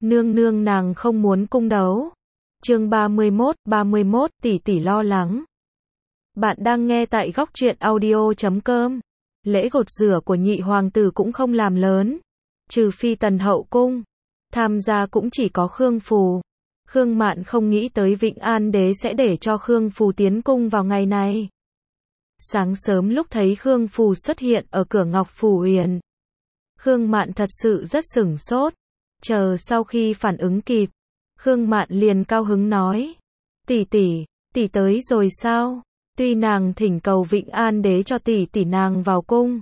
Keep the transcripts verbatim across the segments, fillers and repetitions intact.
Nương nương nàng không muốn cung đấu. Chương ba mươi mốt, ba mươi mốt, tỷ tỷ lo lắng. Bạn đang nghe tại góc truyện audio chấm com. Lễ gột rửa của nhị hoàng tử cũng không làm lớn, trừ phi Tần hậu cung, tham gia cũng chỉ có Khương Phù. Khương Mạn không nghĩ tới Vĩnh An đế sẽ để cho Khương Phù tiến cung vào ngày này. Sáng sớm lúc thấy Khương Phù xuất hiện ở cửa Ngọc Phủ Uyển, Khương Mạn thật sự rất sửng sốt. Chờ sau khi phản ứng kịp, Khương Mạn liền cao hứng nói: "Tỷ tỷ, tỷ tới rồi sao?" Tuy nàng thỉnh cầu Vĩnh An đế cho tỷ tỷ nàng vào cung,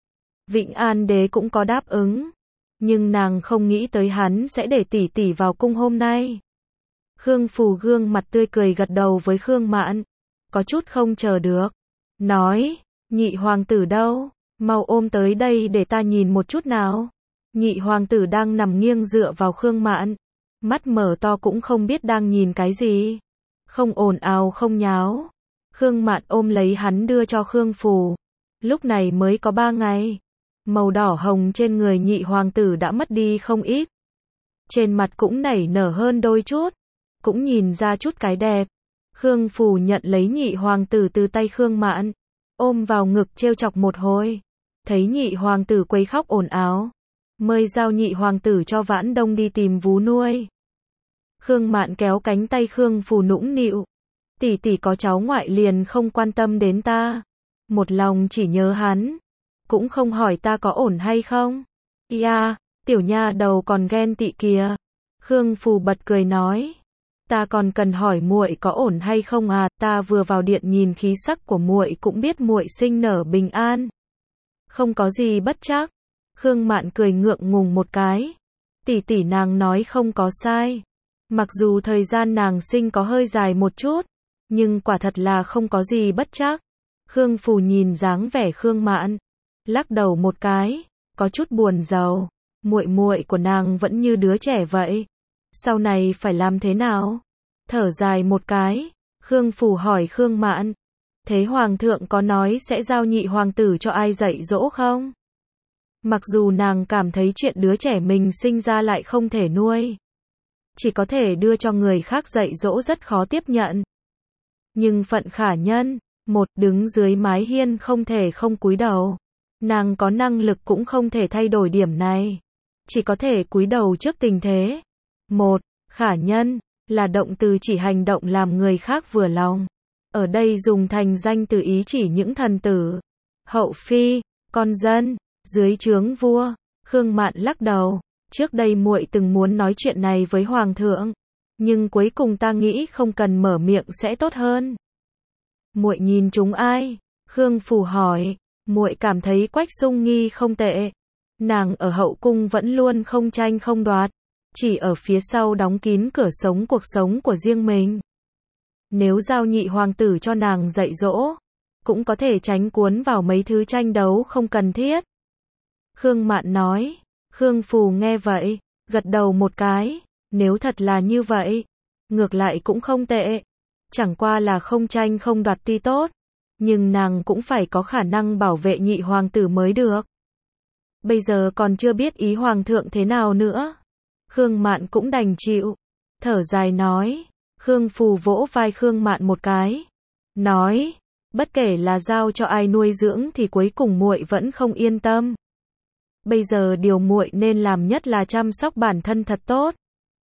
Vĩnh An đế cũng có đáp ứng, nhưng nàng không nghĩ tới hắn sẽ để tỷ tỷ vào cung hôm nay. Khương Phù gương mặt tươi cười gật đầu với Khương Mạn, có chút không chờ được, nói: "Nhị hoàng tử đâu? Mau ôm tới đây để ta nhìn một chút nào." Nhị hoàng tử đang nằm nghiêng dựa vào Khương Mạn, mắt mở to cũng không biết đang nhìn cái gì. Không ồn ào không nháo. Khương Mạn ôm lấy hắn đưa cho Khương Phù. Lúc này mới có ba ngày, màu đỏ hồng trên người nhị hoàng tử đã mất đi không ít. Trên mặt cũng nảy nở hơn đôi chút, cũng nhìn ra chút cái đẹp. Khương Phù nhận lấy nhị hoàng tử từ tay Khương Mạn, ôm vào ngực trêu chọc một hồi. Thấy nhị hoàng tử quấy khóc ồn ào, mới giao nhị hoàng tử cho Vãn Đông đi tìm vú nuôi. Khương Mạn kéo cánh tay Khương Phù nũng nịu: "Tỷ tỷ có cháu ngoại liền không quan tâm đến ta, một lòng chỉ nhớ hắn, cũng không hỏi ta có ổn hay không." "Ia, tiểu nha đầu còn ghen tị kìa." Khương Phù bật cười nói: "Ta còn cần hỏi muội có ổn hay không à, ta vừa vào điện nhìn khí sắc của muội cũng biết muội sinh nở bình an, không có gì bất trắc." Khương Mạn cười ngượng ngùng một cái. Tỷ tỷ nàng nói không có sai. Mặc dù thời gian nàng sinh có hơi dài một chút, nhưng quả thật là không có gì bất trắc. Khương Phù nhìn dáng vẻ Khương Mạn, lắc đầu một cái, có chút buồn rầu. Muội muội của nàng vẫn như đứa trẻ vậy, sau này phải làm thế nào? Thở dài một cái, Khương Phù hỏi Khương Mạn: "Thế hoàng thượng có nói sẽ giao nhị hoàng tử cho ai dạy dỗ không?" Mặc dù nàng cảm thấy chuyện đứa trẻ mình sinh ra lại không thể nuôi, chỉ có thể đưa cho người khác dạy dỗ rất khó tiếp nhận. Nhưng phận khả nhân, một đứng dưới mái hiên không thể không cúi đầu. Nàng có năng lực cũng không thể thay đổi điểm này, chỉ có thể cúi đầu trước tình thế. Một, khả nhân, là động từ chỉ hành động làm người khác vừa lòng. Ở đây dùng thành danh từ ý chỉ những thần tử, hậu phi, con dân, dưới trướng vua. Khương Mạn lắc đầu, trước đây muội từng muốn nói chuyện này với hoàng thượng, nhưng cuối cùng ta nghĩ không cần mở miệng sẽ tốt hơn. Muội nhìn chúng ai? Khương Phù hỏi. Muội cảm thấy Quách Sung Nghi không tệ. Nàng ở hậu cung vẫn luôn không tranh không đoạt, chỉ ở phía sau đóng kín cửa sống cuộc sống của riêng mình. Nếu giao nhị hoàng tử cho nàng dạy dỗ, cũng có thể tránh cuốn vào mấy thứ tranh đấu không cần thiết. Khương Mạn nói. Khương Phù nghe vậy, gật đầu một cái. Nếu thật là như vậy, ngược lại cũng không tệ. Chẳng qua là không tranh không đoạt tuy tốt, nhưng nàng cũng phải có khả năng bảo vệ nhị hoàng tử mới được. Bây giờ còn chưa biết ý hoàng thượng thế nào nữa. Khương Mạn cũng đành chịu, thở dài nói. Khương Phù vỗ vai Khương Mạn một cái, nói: "Bất kể là giao cho ai nuôi dưỡng thì cuối cùng muội vẫn không yên tâm. Bây giờ điều muội nên làm nhất là chăm sóc bản thân thật tốt,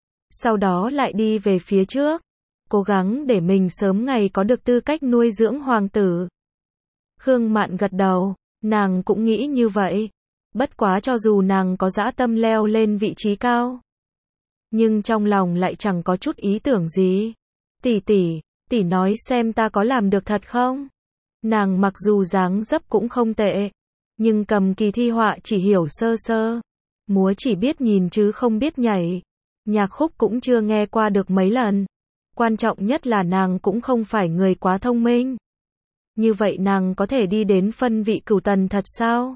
sau đó lại đi về phía trước, cố gắng để mình sớm ngày có được tư cách nuôi dưỡng hoàng tử." Khương Mạn gật đầu, nàng cũng nghĩ như vậy. Bất quá cho dù nàng có dã tâm leo lên vị trí cao, nhưng trong lòng lại chẳng có chút ý tưởng gì. "Tỷ tỷ, tỷ nói xem ta có làm được thật không?" Nàng mặc dù dáng dấp cũng không tệ, nhưng cầm kỳ thi họa chỉ hiểu sơ sơ, múa chỉ biết nhìn chứ không biết nhảy, nhạc khúc cũng chưa nghe qua được mấy lần. Quan trọng nhất là nàng cũng không phải người quá thông minh. Như vậy nàng có thể đi đến phân vị cửu tần thật sao?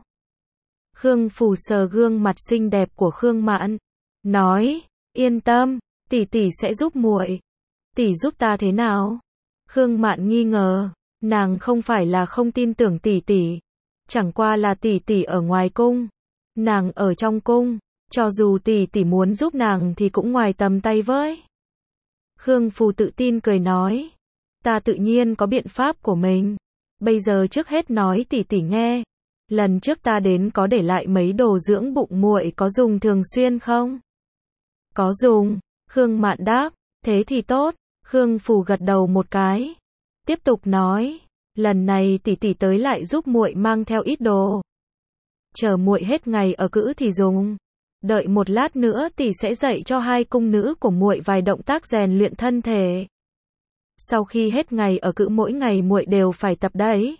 Khương Phù sờ gương mặt xinh đẹp của Khương Mạn, nói: "Yên tâm, tỷ tỷ sẽ giúp muội." "Tỷ giúp ta thế nào?" Khương Mạn nghi ngờ, nàng không phải là không tin tưởng tỷ tỷ, chẳng qua là tỷ tỷ ở ngoài cung, nàng ở trong cung, Cho dù tỷ tỷ muốn giúp nàng thì cũng ngoài tầm tay với. Khương Phù tự tin cười nói. Ta tự nhiên có biện pháp của mình. Bây giờ trước hết nói tỷ tỷ nghe. Lần trước ta đến có để lại mấy đồ dưỡng bụng muội có dùng thường xuyên không? Có dùng, Khương Mạn đáp. Thế thì tốt, Khương Phù gật đầu một cái. Tiếp tục nói. Lần này tỷ tỷ tới lại giúp muội mang theo ít đồ. Chờ muội hết ngày ở cữ thì dùng. Đợi một lát nữa tỷ sẽ dạy cho hai cung nữ của muội vài động tác rèn luyện thân thể. Sau khi hết ngày ở cữ mỗi ngày muội đều phải tập đấy.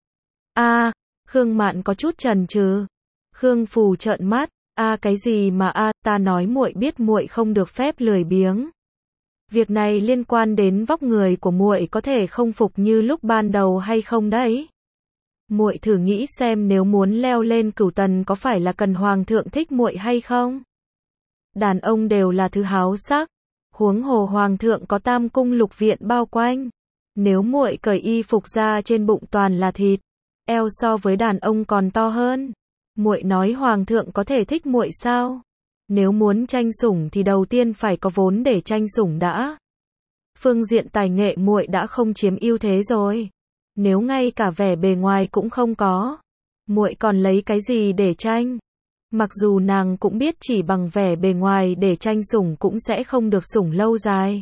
A, à, Khương Mạn có chút chần chừ. Khương Phù trợn mắt, a à, cái gì mà a, à, ta nói muội biết muội không được phép lười biếng. Việc này liên quan đến vóc người của muội có thể không phục như lúc ban đầu hay không đấy. Muội thử nghĩ xem nếu muốn leo lên cửu tần có phải là cần hoàng thượng thích muội hay không? Đàn ông đều là thứ háo sắc, huống hồ hoàng thượng có tam cung lục viện bao quanh. Nếu muội cởi y phục ra trên bụng toàn là thịt, eo so với đàn ông còn to hơn. Muội nói hoàng thượng có thể thích muội sao? Nếu muốn tranh sủng thì đầu tiên phải có vốn để tranh sủng đã. Phương diện tài nghệ muội đã không chiếm ưu thế rồi. Nếu ngay cả vẻ bề ngoài cũng không có, muội còn lấy cái gì để tranh? Mặc dù nàng cũng biết chỉ bằng vẻ bề ngoài để tranh sủng cũng sẽ không được sủng lâu dài.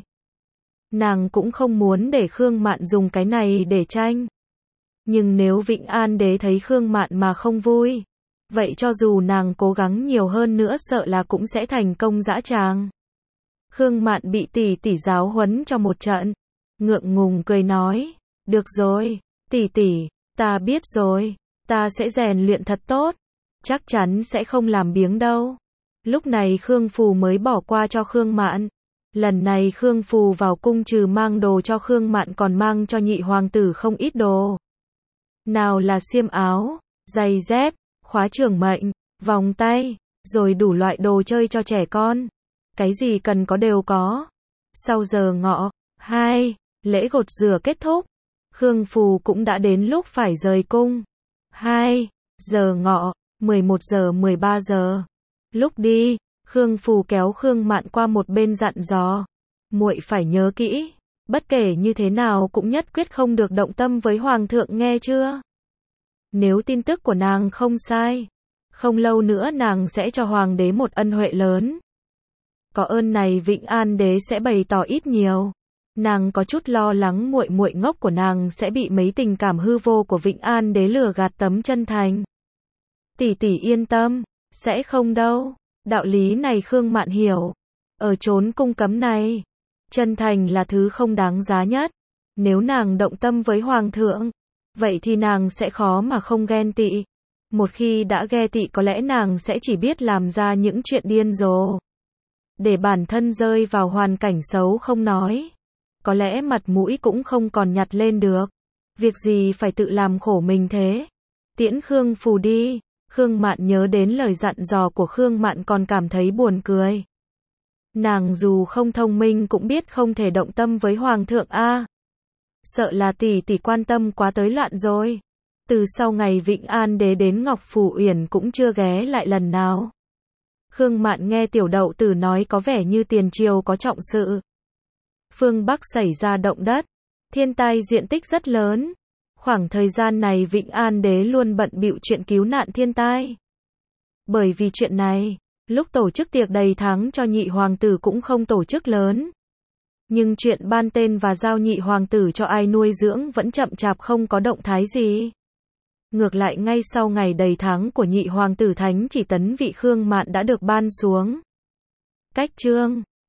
Nàng cũng không muốn để Khương Mạn dùng cái này để tranh. Nhưng nếu Vĩnh An Đế thấy Khương Mạn mà không vui, vậy cho dù nàng cố gắng nhiều hơn nữa sợ là cũng sẽ thành công dã tràng. Khương Mạn bị tỷ tỷ giáo huấn cho một trận, ngượng ngùng cười nói, được rồi, tỷ tỷ, ta biết rồi, ta sẽ rèn luyện thật tốt, chắc chắn sẽ không làm biếng đâu. Lúc này Khương Phù mới bỏ qua cho Khương Mạn. Lần này Khương Phù vào cung trừ mang đồ cho Khương Mạn còn mang cho nhị hoàng tử không ít đồ. Nào là xiêm áo, giày dép, khóa trường mệnh, vòng tay, rồi đủ loại đồ chơi cho trẻ con. Cái gì cần có đều có. Sau giờ ngọ, hai, lễ gột rửa kết thúc. Khương Phù cũng đã đến lúc phải rời cung. hai giờ ngọ, mười một giờ mười ba giờ. Lúc đi, Khương Phù kéo Khương Mạn qua một bên dặn dò. Muội phải nhớ kỹ, bất kể như thế nào cũng nhất quyết không được động tâm với hoàng thượng nghe chưa? Nếu tin tức của nàng không sai, không lâu nữa nàng sẽ cho hoàng đế một ân huệ lớn. Có ơn này Vĩnh An Đế sẽ bày tỏ ít nhiều. Nàng có chút lo lắng muội muội ngốc của nàng sẽ bị mấy tình cảm hư vô của Vĩnh An Đế lừa gạt tấm chân thành. Tỷ tỷ yên tâm, sẽ không đâu. Đạo lý này Khương Mạn hiểu. Ở chốn cung cấm này, chân thành là thứ không đáng giá nhất. Nếu nàng động tâm với hoàng thượng, vậy thì nàng sẽ khó mà không ghen tị. Một khi đã ghen tị có lẽ nàng sẽ chỉ biết làm ra những chuyện điên rồ. Để bản thân rơi vào hoàn cảnh xấu không nói. Có lẽ mặt mũi cũng không còn nhặt lên được. Việc gì phải tự làm khổ mình thế? Tiễn Khương Phù đi. Khương Mạn nhớ đến lời dặn dò của Khương Mạn còn cảm thấy buồn cười. Nàng dù không thông minh cũng biết không thể động tâm với hoàng thượng a. Sợ là tỷ tỷ quan tâm quá tới loạn rồi. Từ sau ngày Vĩnh An Đế đến Ngọc Phủ Uyển cũng chưa ghé lại lần nào. Khương Mạn nghe Tiểu Đậu Tử nói có vẻ như tiền triều có trọng sự. Phương Bắc xảy ra động đất, thiên tai diện tích rất lớn. Khoảng thời gian này Vĩnh An Đế luôn bận bịu chuyện cứu nạn thiên tai. Bởi vì chuyện này, lúc tổ chức tiệc đầy tháng cho nhị hoàng tử cũng không tổ chức lớn. Nhưng chuyện ban tên và giao nhị hoàng tử cho ai nuôi dưỡng vẫn chậm chạp không có động thái gì. Ngược lại ngay sau ngày đầy tháng của nhị hoàng tử Thánh chỉ tấn vị Khương Mạn đã được ban xuống. Cách chương